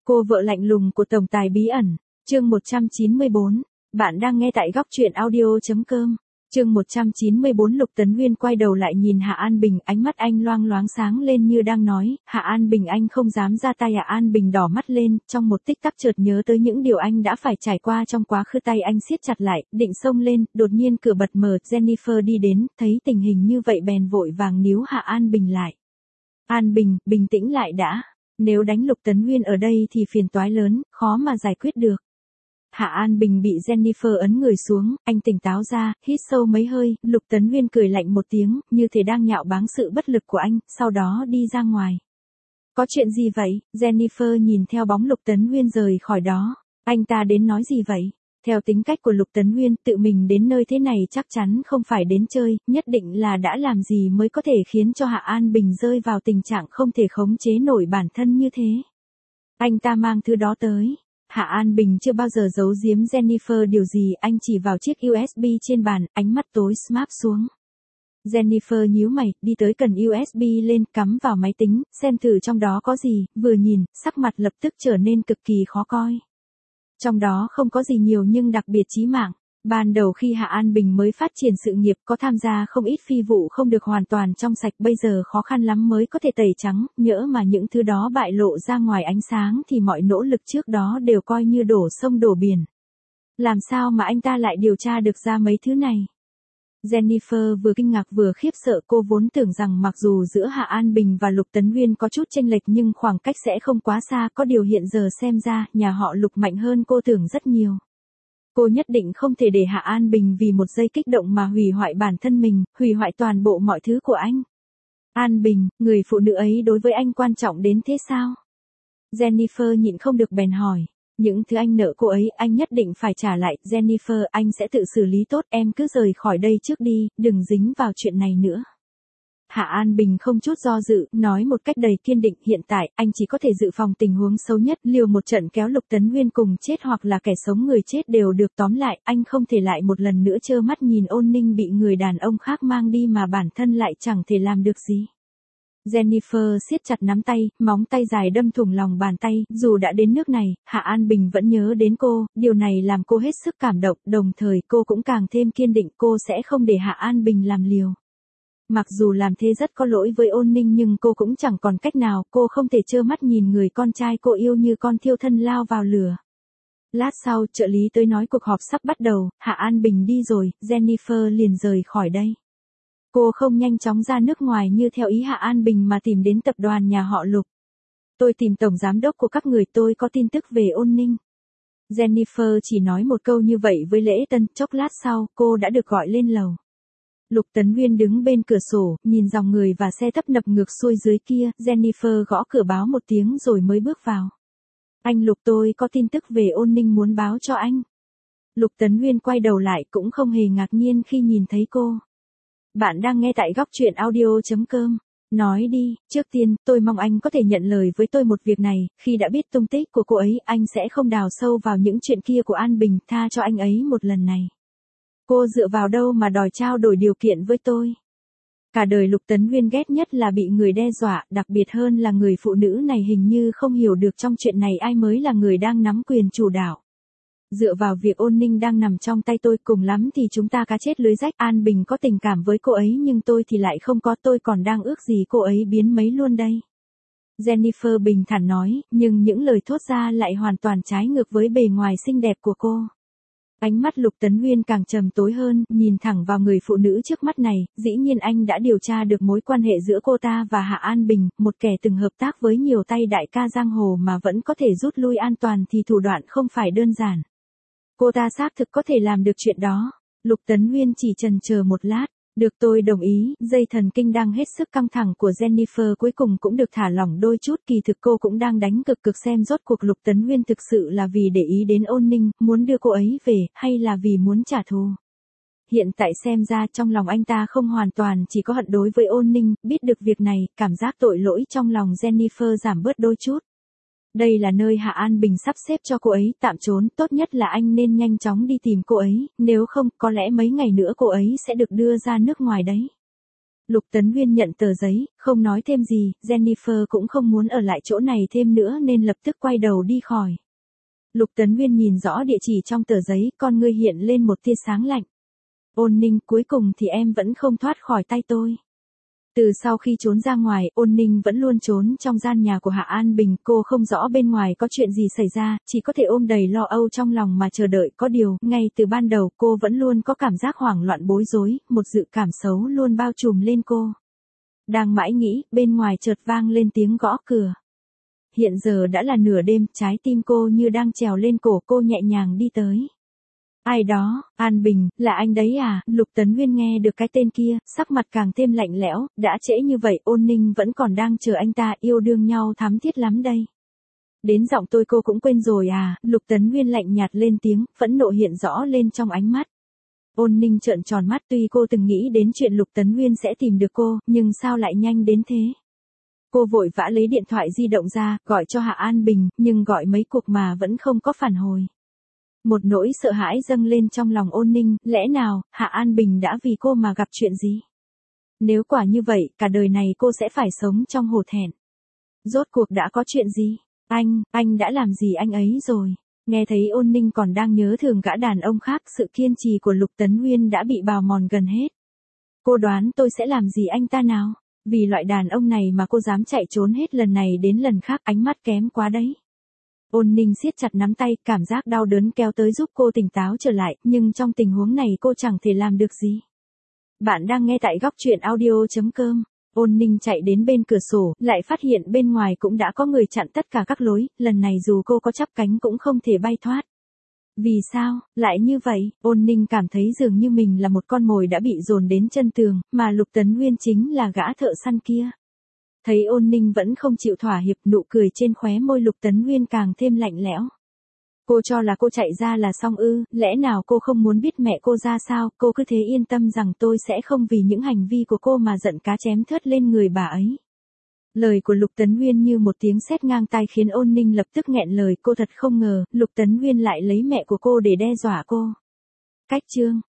Cô vợ lạnh lùng của tổng tài bí ẩn, chương 194. Bạn đang nghe tại góc truyện audio.com. Chương 194. Lục Tấn Nguyên quay đầu lại nhìn Hạ An Bình, ánh mắt anh loang loáng sáng lên như đang nói, Hạ An Bình anh không dám ra tay. Hạ An Bình đỏ mắt lên, trong một tích tắc chợt nhớ tới những điều anh đã phải trải qua trong quá khứ, tay anh siết chặt lại, định xông lên, đột nhiên cửa bật mở, Jennifer đi đến, thấy tình hình như vậy bèn vội vàng níu Hạ An Bình lại. An Bình, bình tĩnh lại đã. Nếu đánh Lục Tấn Nguyên ở đây thì phiền toái lớn, khó mà giải quyết được. Hạ An Bình bị Jennifer ấn người xuống, anh tỉnh táo ra, hít sâu mấy hơi, Lục Tấn Nguyên cười lạnh một tiếng, như thể đang nhạo báng sự bất lực của anh, sau đó đi ra ngoài. Có chuyện gì vậy? Jennifer nhìn theo bóng Lục Tấn Nguyên rời khỏi đó. Anh ta đến nói gì vậy? Theo tính cách của Lục Tấn Nguyên, tự mình đến nơi thế này chắc chắn không phải đến chơi, nhất định là đã làm gì mới có thể khiến cho Hạ An Bình rơi vào tình trạng không thể khống chế nổi bản thân như thế. Anh ta mang thứ đó tới. Hạ An Bình chưa bao giờ giấu giếm Jennifer điều gì, anh chỉ vào chiếc USB trên bàn, ánh mắt tối smap xuống. Jennifer nhíu mày, đi tới cần USB lên, cắm vào máy tính, xem thử trong đó có gì, vừa nhìn, sắc mặt lập tức trở nên cực kỳ khó coi. Trong đó không có gì nhiều nhưng đặc biệt chí mạng. Ban đầu khi Hạ An Bình mới phát triển sự nghiệp có tham gia không ít phi vụ không được hoàn toàn trong sạch, bây giờ khó khăn lắm mới có thể tẩy trắng, nhỡ mà những thứ đó bại lộ ra ngoài ánh sáng thì mọi nỗ lực trước đó đều coi như đổ sông đổ biển. Làm sao mà anh ta lại điều tra được ra mấy thứ này? Jennifer vừa kinh ngạc vừa khiếp sợ, cô vốn tưởng rằng mặc dù giữa Hạ An Bình và Lục Tấn Nguyên có chút chênh lệch nhưng khoảng cách sẽ không quá xa, có điều hiện giờ xem ra, nhà họ Lục mạnh hơn cô tưởng rất nhiều. Cô nhất định không thể để Hạ An Bình vì một giây kích động mà hủy hoại bản thân mình, hủy hoại toàn bộ mọi thứ của anh. An Bình, người phụ nữ ấy đối với anh quan trọng đến thế sao? Jennifer nhịn không được bèn hỏi. Những thứ anh nợ cô ấy, anh nhất định phải trả lại. Jennifer, anh sẽ tự xử lý tốt, em cứ rời khỏi đây trước đi, đừng dính vào chuyện này nữa. Hạ An Bình không chút do dự, nói một cách đầy kiên định, hiện tại, anh chỉ có thể dự phòng tình huống xấu nhất, liều một trận kéo Lục Tấn Nguyên cùng chết hoặc là kẻ sống người chết đều được, tóm lại, anh không thể lại một lần nữa trơ mắt nhìn Ôn Ninh bị người đàn ông khác mang đi mà bản thân lại chẳng thể làm được gì. Jennifer siết chặt nắm tay, móng tay dài đâm thủng lòng bàn tay, dù đã đến nước này, Hạ An Bình vẫn nhớ đến cô, điều này làm cô hết sức cảm động, đồng thời cô cũng càng thêm kiên định cô sẽ không để Hạ An Bình làm liều. Mặc dù làm thế rất có lỗi với Ôn Ninh nhưng cô cũng chẳng còn cách nào, cô không thể trơ mắt nhìn người con trai cô yêu như con thiêu thân lao vào lửa. Lát sau, trợ lý tới nói cuộc họp sắp bắt đầu, Hạ An Bình đi rồi, Jennifer liền rời khỏi đây. Cô không nhanh chóng ra nước ngoài như theo ý Hạ An Bình mà tìm đến tập đoàn nhà họ Lục. Tôi tìm tổng giám đốc của các người, tôi có tin tức về Ôn Ninh. Jennifer chỉ nói một câu như vậy với lễ tân, chốc lát sau, cô đã được gọi lên lầu. Lục Tấn Nguyên đứng bên cửa sổ, nhìn dòng người và xe tấp nập ngược xuôi dưới kia, Jennifer gõ cửa báo một tiếng rồi mới bước vào. Anh Lục, tôi có tin tức về Ôn Ninh muốn báo cho anh. Lục Tấn Nguyên quay đầu lại cũng không hề ngạc nhiên khi nhìn thấy cô. Bạn đang nghe tại góc truyện audio.com. Nói đi, trước tiên, tôi mong anh có thể nhận lời với tôi một việc này, khi đã biết tung tích của cô ấy, anh sẽ không đào sâu vào những chuyện kia của An Bình, tha cho anh ấy một lần này. Cô dựa vào đâu mà đòi trao đổi điều kiện với tôi? Cả đời Lục Tấn Nguyên ghét nhất là bị người đe dọa, đặc biệt hơn là người phụ nữ này hình như không hiểu được trong chuyện này ai mới là người đang nắm quyền chủ đạo. Dựa vào việc Ôn Ninh đang nằm trong tay tôi, cùng lắm thì chúng ta cá chết lưới rách. An Bình có tình cảm với cô ấy nhưng tôi thì lại không có, tôi còn đang ước gì cô ấy biến mấy luôn đây. Jennifer bình thản nói, nhưng những lời thốt ra lại hoàn toàn trái ngược với bề ngoài xinh đẹp của cô. Ánh mắt Lục Tấn Nguyên càng trầm tối hơn, nhìn thẳng vào người phụ nữ trước mắt này, dĩ nhiên anh đã điều tra được mối quan hệ giữa cô ta và Hạ An Bình, một kẻ từng hợp tác với nhiều tay đại ca giang hồ mà vẫn có thể rút lui an toàn thì thủ đoạn không phải đơn giản. Cô ta xác thực có thể làm được chuyện đó. Lục Tấn Nguyên chỉ chần chờ một lát. Được, tôi đồng ý. Dây thần kinh đang hết sức căng thẳng của Jennifer cuối cùng cũng được thả lỏng đôi chút, kỳ thực cô cũng đang đánh cực xem rốt cuộc Lục Tấn Nguyên thực sự là vì để ý đến Ôn Ninh, muốn đưa cô ấy về, hay là vì muốn trả thù. Hiện tại xem ra trong lòng anh ta không hoàn toàn chỉ có hận đối với Ôn Ninh, biết được việc này, cảm giác tội lỗi trong lòng Jennifer giảm bớt đôi chút. Đây là nơi Hạ An Bình sắp xếp cho cô ấy tạm trốn, tốt nhất là anh nên nhanh chóng đi tìm cô ấy, nếu không, có lẽ mấy ngày nữa cô ấy sẽ được đưa ra nước ngoài đấy. Lục Tấn Nguyên nhận tờ giấy, không nói thêm gì, Jennifer cũng không muốn ở lại chỗ này thêm nữa nên lập tức quay đầu đi khỏi. Lục Tấn Nguyên nhìn rõ địa chỉ trong tờ giấy, con ngươi hiện lên một tia sáng lạnh. Ôn Ninh, cuối cùng thì em vẫn không thoát khỏi tay tôi. Từ sau khi trốn ra ngoài, Ôn Ninh vẫn luôn trốn trong gian nhà của Hạ An Bình, cô không rõ bên ngoài có chuyện gì xảy ra, chỉ có thể ôm đầy lo âu trong lòng mà chờ đợi. Có điều, ngay từ ban đầu cô vẫn luôn có cảm giác hoảng loạn bối rối, một dự cảm xấu luôn bao trùm lên cô. Đang mãi nghĩ, bên ngoài chợt vang lên tiếng gõ cửa. Hiện giờ đã là nửa đêm, trái tim cô như đang trèo lên cổ, cô nhẹ nhàng đi tới. Ai đó, An Bình, là anh đấy à? Lục Tấn Nguyên nghe được cái tên kia, sắc mặt càng thêm lạnh lẽo, đã trễ như vậy Ôn Ninh vẫn còn đang chờ anh ta, yêu đương nhau thắm thiết lắm đây. Đến giọng tôi cô cũng quên rồi à? Lục Tấn Nguyên lạnh nhạt lên tiếng, phẫn nộ hiện rõ lên trong ánh mắt. Ôn Ninh trợn tròn mắt, tuy cô từng nghĩ đến chuyện Lục Tấn Nguyên sẽ tìm được cô, nhưng sao lại nhanh đến thế? Cô vội vã lấy điện thoại di động ra, gọi cho Hạ An Bình, nhưng gọi mấy cuộc mà vẫn không có phản hồi. Một nỗi sợ hãi dâng lên trong lòng Ôn Ninh, lẽ nào, Hạ An Bình đã vì cô mà gặp chuyện gì? Nếu quả như vậy, cả đời này cô sẽ phải sống trong hổ thẹn. Rốt cuộc đã có chuyện gì? Anh đã làm gì anh ấy rồi? Nghe thấy Ôn Ninh còn đang nhớ thương gã đàn ông khác, sự kiên trì của Lục Tấn Nguyên đã bị bào mòn gần hết. Cô đoán tôi sẽ làm gì anh ta nào? Vì loại đàn ông này mà cô dám chạy trốn hết lần này đến lần khác, ánh mắt kém quá đấy. Ôn Ninh siết chặt nắm tay, cảm giác đau đớn kéo tới giúp cô tỉnh táo trở lại, nhưng trong tình huống này cô chẳng thể làm được gì. Bạn đang nghe tại góc truyện audio.com. Ôn Ninh chạy đến bên cửa sổ, lại phát hiện bên ngoài cũng đã có người chặn tất cả các lối, lần này dù cô có chắp cánh cũng không thể bay thoát. Vì sao, lại như vậy? Ôn Ninh cảm thấy dường như mình là một con mồi đã bị dồn đến chân tường, mà Lục Tấn Nguyên chính là gã thợ săn kia. Thấy Ôn Ninh vẫn không chịu thỏa hiệp, nụ cười trên khóe môi Lục Tấn Nguyên càng thêm lạnh lẽo. Cô cho là cô chạy ra là xong ư? Lẽ nào cô không muốn biết mẹ cô ra sao? Cô cứ thế yên tâm rằng tôi sẽ không vì những hành vi của cô mà giận cá chém thớt lên người bà ấy. Lời của Lục Tấn Nguyên như một tiếng sét ngang tai khiến Ôn Ninh lập tức nghẹn lời, cô thật không ngờ, Lục Tấn Nguyên lại lấy mẹ của cô để đe dọa cô. Cách chương